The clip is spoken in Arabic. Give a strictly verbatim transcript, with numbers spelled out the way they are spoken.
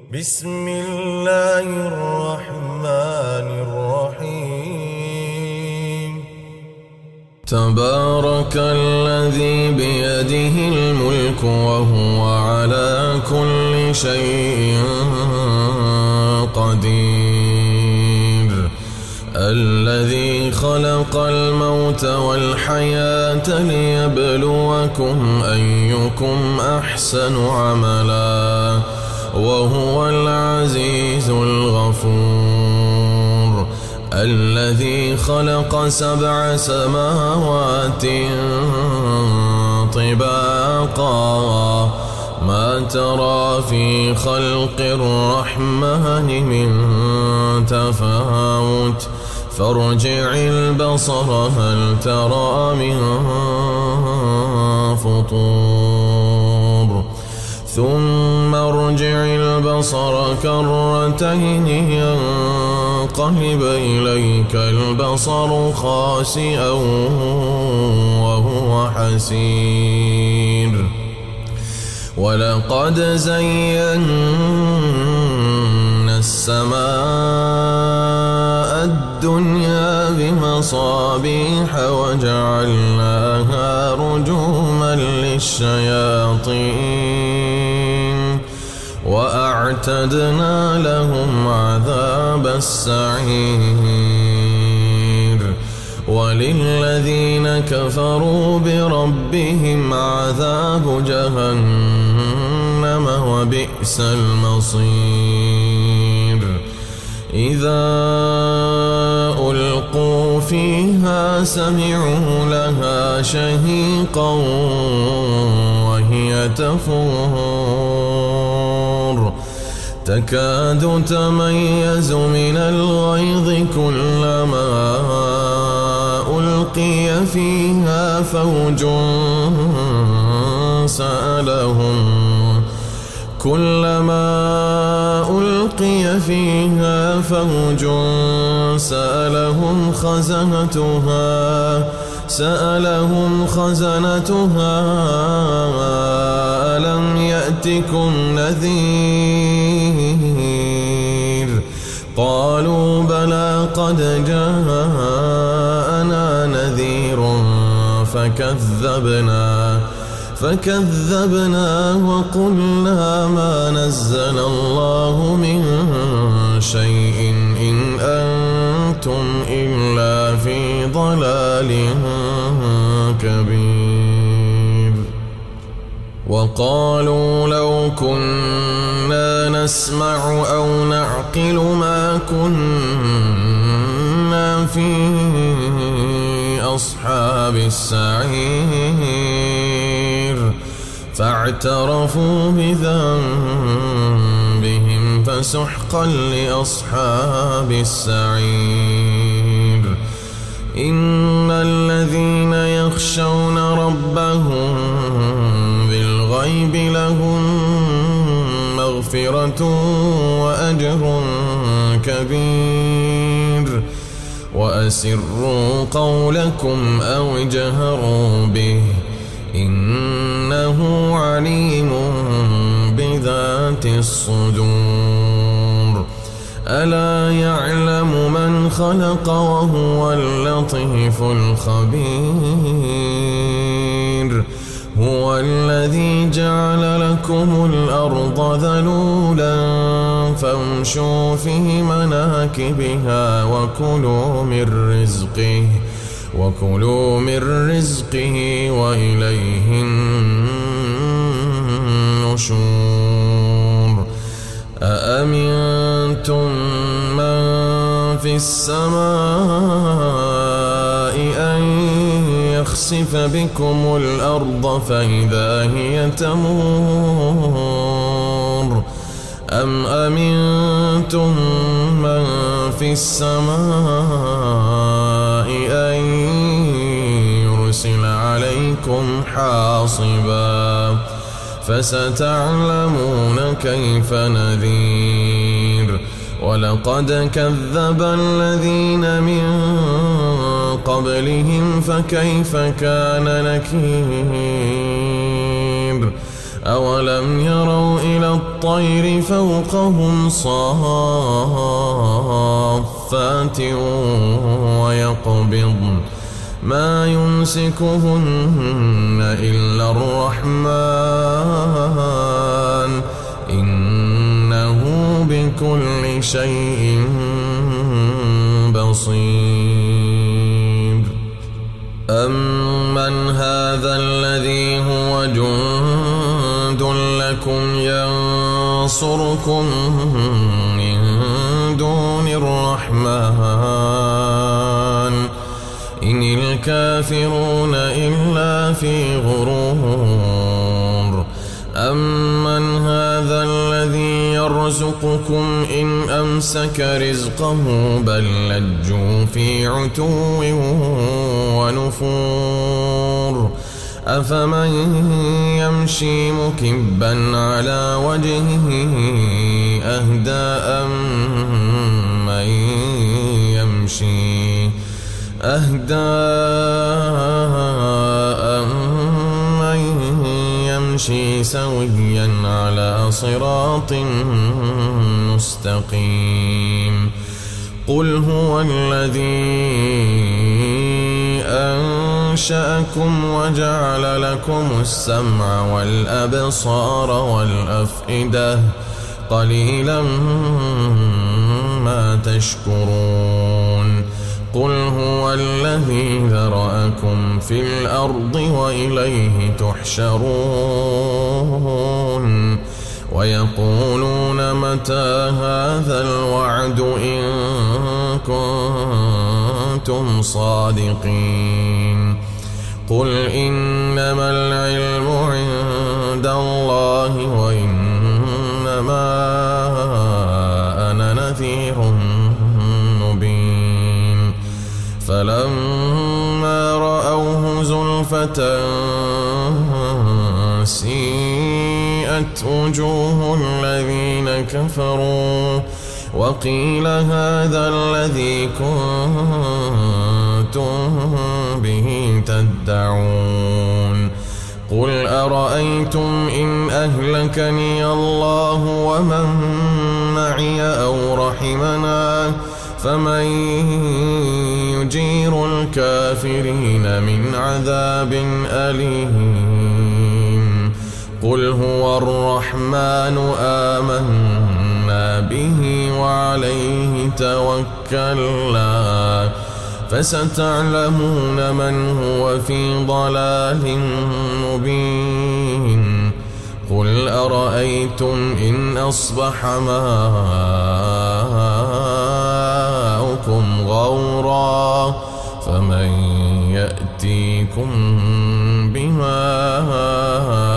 بسم الله الرحمن الرحيم. تبارك الذي بيده الملك وهو على كل شيء قدير. الذي خلق الموت والحياة ليبلوكم أيكم أحسن عملا وهو العزيز الغفور. الذي خلق سبع سماوات طباقا ما ترى في خلق الرحمن من تفاوت فارجع البصر هل ترى من فطور ثم ارجع البصر كرتين ينقلب إليك البصر خاسئا وهو حسير. ولقد زينا السماء الدنيا بمصابيح وجعلناها رجوما للشياطين وأعتدنا لهم عذاب السعير. وللذين كفروا بربهم عذاب جهنم وبئس المصير. إذا ألقوا فيها سمعوا لها شهيقا وهي تفور تكاد تميز من الغيظ كلما ألقي فيها فوج سألهم كلما ألقي فيها فوج سألهم خزنتها سألهم خزنتها ألم يأتكم نذير قالوا بلى قد جاءنا نذير فكذبنا فكذبنا وقلنا ما نزل الله من شيء إن أنتم إلا في ضلال كبير. وقالوا لو كنا نسمع أو نعقل ما كنا في أصحاب السعير فاعترفوا بذنبهم فسحقا لأصحاب السعير. إن الذين يخشون ربهم بالغيب لهم مغفرة وأجر كبير. وأسروا قولكم أو اجهروا به إنه عليم بذات الصدور. ألا يعلم من خلق وهو اللطيف الخبير. هو الذي جعل لكم الأرض ذلولا فامشوا في مناكبها وكلوا من رزقه وكلوا من رزقه وإليه النشور. أأمنتم من في السماء أن يخسف بكم الأرض فإذا هي تمور أم أمنتم من في السماء أن يرسل عليكم حاصبا فستعلمون كيف نذير. ولقد كذب الذين من قبلهم فكيف كان نكير. أولم يروا إلى الطير فوقهم صافات ويقبضن ما يمسكهن إلا الرحمن إنه بكل شيء بصير. أمن هذا الذي هو جند لكم ينصركم من دون الرحمن إن الكافرون إلا في غرور. أمن هذا الذي يرزقكم إن أمسك رزقه بل لجوا في عتو ونفور. أفمن يمشي مكبا على وجهه أهدى أمن يمشي أهدى أمن يمشي سويا على صراط مستقيم. قل هو الذي أنشأكم وجعل لكم السمع والأبصار والأفئدة قليلا ما تشكرون. قل هو الذي ذرأكم في الأرض وإليه تحشرون. ويقولون متى هذا الوعد إن كنتم صادقين. قل إنما العلم عند الله وإنما أنا نذير مبين. فلما رأوه زلفة سيئت وجوه الذين كفروا وقيل هذا الذي كنتم به تدعون. قل أرأيتم إن أهلكني الله ومن معي أو رحمنا فمن يجير الكافرين من عذاب أليم. قل هو الرحمن آمنا به وعليه توكلنا فستعلمون من هو في ضلال مبين. قل أرأيتم إن أصبح ماؤكم غورا فمن يأتيكم بماء